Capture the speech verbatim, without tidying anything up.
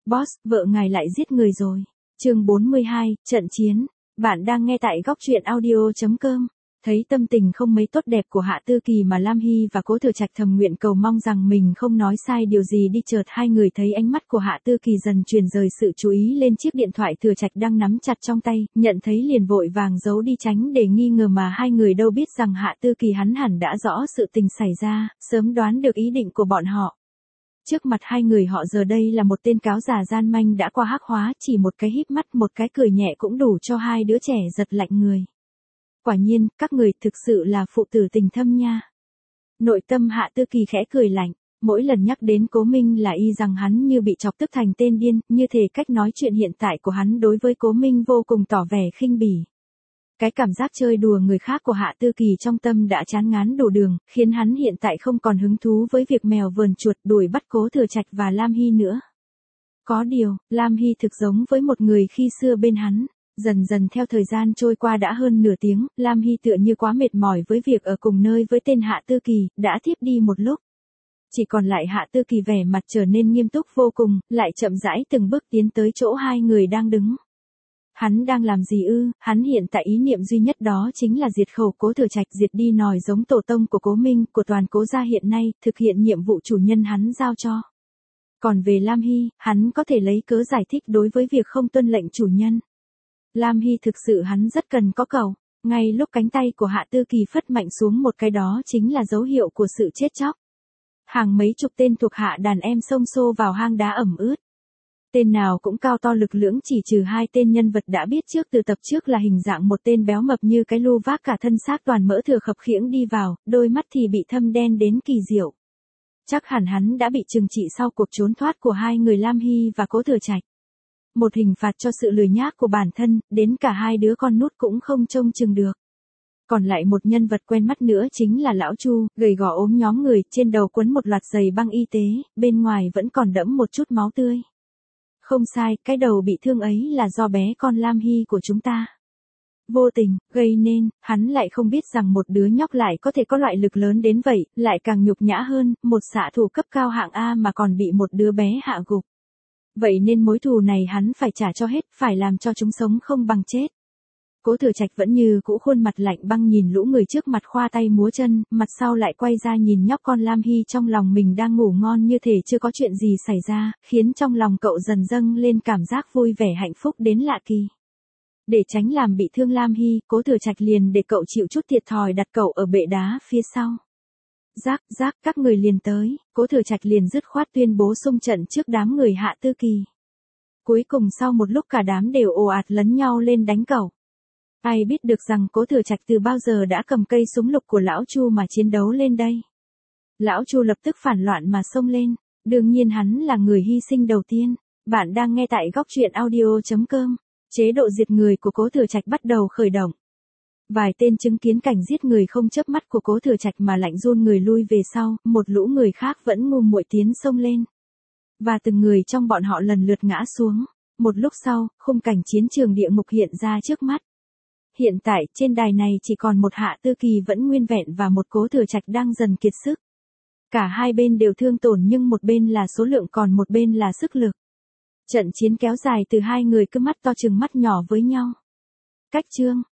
Boss, vợ ngài lại giết người rồi. Chương bốn mươi hai, trận chiến. Bạn đang nghe tại góc truyện audio chấm com. Thấy tâm tình không mấy tốt đẹp của Hạ Tư Kỳ mà Lam Hy và Cố Thừa Trạch thầm nguyện cầu mong rằng mình không nói sai điều gì đi, chợt hai người thấy ánh mắt của Hạ Tư Kỳ dần chuyển rời sự chú ý lên chiếc điện thoại Thừa Trạch đang nắm chặt trong tay, nhận thấy liền vội vàng giấu đi tránh để nghi ngờ, mà hai người đâu biết rằng Hạ Tư Kỳ hắn hẳn đã rõ sự tình xảy ra, sớm đoán được ý định của bọn họ. Trước mặt hai người họ giờ đây là một tên cáo già gian manh đã qua hắc hóa, chỉ một cái híp mắt một cái cười nhẹ cũng đủ cho hai đứa trẻ giật lạnh người. Quả nhiên, các người thực sự là phụ tử tình thâm nha. Nội tâm Hạ Tư Kỳ khẽ cười lạnh, mỗi lần nhắc đến Cố Minh là y rằng hắn như bị chọc tức thành tên điên, như thể cách nói chuyện hiện tại của hắn đối với Cố Minh vô cùng tỏ vẻ khinh bỉ. Cái cảm giác chơi đùa người khác của Hạ Tư Kỳ trong tâm đã chán ngán đủ đường, khiến hắn hiện tại không còn hứng thú với việc mèo vờn chuột đuổi bắt Cố Thừa Trạch và Lam Hy nữa. Có điều, Lam Hy thực giống với một người khi xưa bên hắn. Dần dần theo thời gian trôi qua đã hơn nửa tiếng, Lam Hy tựa như quá mệt mỏi với việc ở cùng nơi với tên Hạ Tư Kỳ, đã thiếp đi một lúc. Chỉ còn lại Hạ Tư Kỳ vẻ mặt trở nên nghiêm túc vô cùng, lại chậm rãi từng bước tiến tới chỗ hai người đang đứng. Hắn đang làm gì ư? Hắn hiện tại ý niệm duy nhất đó chính là diệt khẩu Cố Thừa Trạch, diệt đi nòi giống tổ tông của Cố Minh, của toàn Cố gia hiện nay, thực hiện nhiệm vụ chủ nhân hắn giao cho. Còn về Lam Hy, hắn có thể lấy cớ giải thích đối với việc không tuân lệnh chủ nhân. Lam Hy thực sự hắn rất cần có cầu. Ngay lúc cánh tay của Hạ Tư Kỳ phất mạnh xuống một cái, đó chính là dấu hiệu của sự chết chóc. Hàng mấy chục tên thuộc hạ đàn em xông xô vào hang đá ẩm ướt. Tên nào cũng cao to lực lưỡng, chỉ trừ hai tên nhân vật đã biết trước từ tập trước là hình dạng một tên béo mập như cái lu vác cả thân xác toàn mỡ thừa khập khiễng đi vào, đôi mắt thì bị thâm đen đến kỳ diệu. Chắc hẳn hắn đã bị trừng trị sau cuộc trốn thoát của hai người Lam Hy và Cố Thừa Trạch. Một hình phạt cho sự lười nhác của bản thân, đến cả hai đứa con nút cũng không trông chừng được. Còn lại một nhân vật quen mắt nữa chính là lão Chu, gầy gò ốm nhóm người, trên đầu quấn một loạt giày băng y tế, bên ngoài vẫn còn đẫm một chút máu tươi. Không sai, cái đầu bị thương ấy là do bé con Lam Hy của chúng ta vô tình gây nên, hắn lại không biết rằng một đứa nhóc lại có thể có loại lực lớn đến vậy, lại càng nhục nhã hơn, một xạ thủ cấp cao hạng A mà còn bị một đứa bé hạ gục. Vậy nên mối thù này hắn phải trả cho hết, phải làm cho chúng sống không bằng chết. Cố Thừa Trạch vẫn như cũ khuôn mặt lạnh băng nhìn lũ người trước mặt khoa tay múa chân, mặt sau lại quay ra nhìn nhóc con Lam Hy trong lòng mình đang ngủ ngon như thể chưa có chuyện gì xảy ra, khiến trong lòng cậu dần dâng lên cảm giác vui vẻ hạnh phúc đến lạ kỳ. Để tránh làm bị thương Lam Hy, Cố Thừa Trạch liền để cậu chịu chút thiệt thòi đặt cậu ở bệ đá phía sau. Rác, rác, các người liền tới, Cố Thừa Trạch liền dứt khoát tuyên bố xung trận trước đám người Hạ Tư Kỳ. Cuối cùng sau một lúc cả đám đều ồ ạt lấn nhau lên đánh cậu. Ai biết được rằng Cố Thừa Trạch từ bao giờ đã cầm cây súng lục của lão Chu mà chiến đấu lên đây. Lão Chu lập tức phản loạn mà xông lên, đương nhiên hắn là người hy sinh đầu tiên. Bạn đang nghe tại góc truyện audio chấm com. Chế độ diệt người của Cố Thừa Trạch bắt đầu khởi động. Vài tên chứng kiến cảnh giết người không chớp mắt của Cố Thừa Trạch mà lạnh run người lui về sau, một lũ người khác vẫn ngu muội tiến xông lên. Và từng người trong bọn họ lần lượt ngã xuống. Một lúc sau, khung cảnh chiến trường địa ngục hiện ra trước mắt. Hiện tại, trên đài này chỉ còn một Hạ Tư Kỳ vẫn nguyên vẹn và một Cố Thừa Trạch đang dần kiệt sức. Cả hai bên đều thương tổn, nhưng một bên là số lượng còn một bên là sức lực. Trận chiến kéo dài từ hai người cứ mắt to chừng mắt nhỏ với nhau. Cách chương,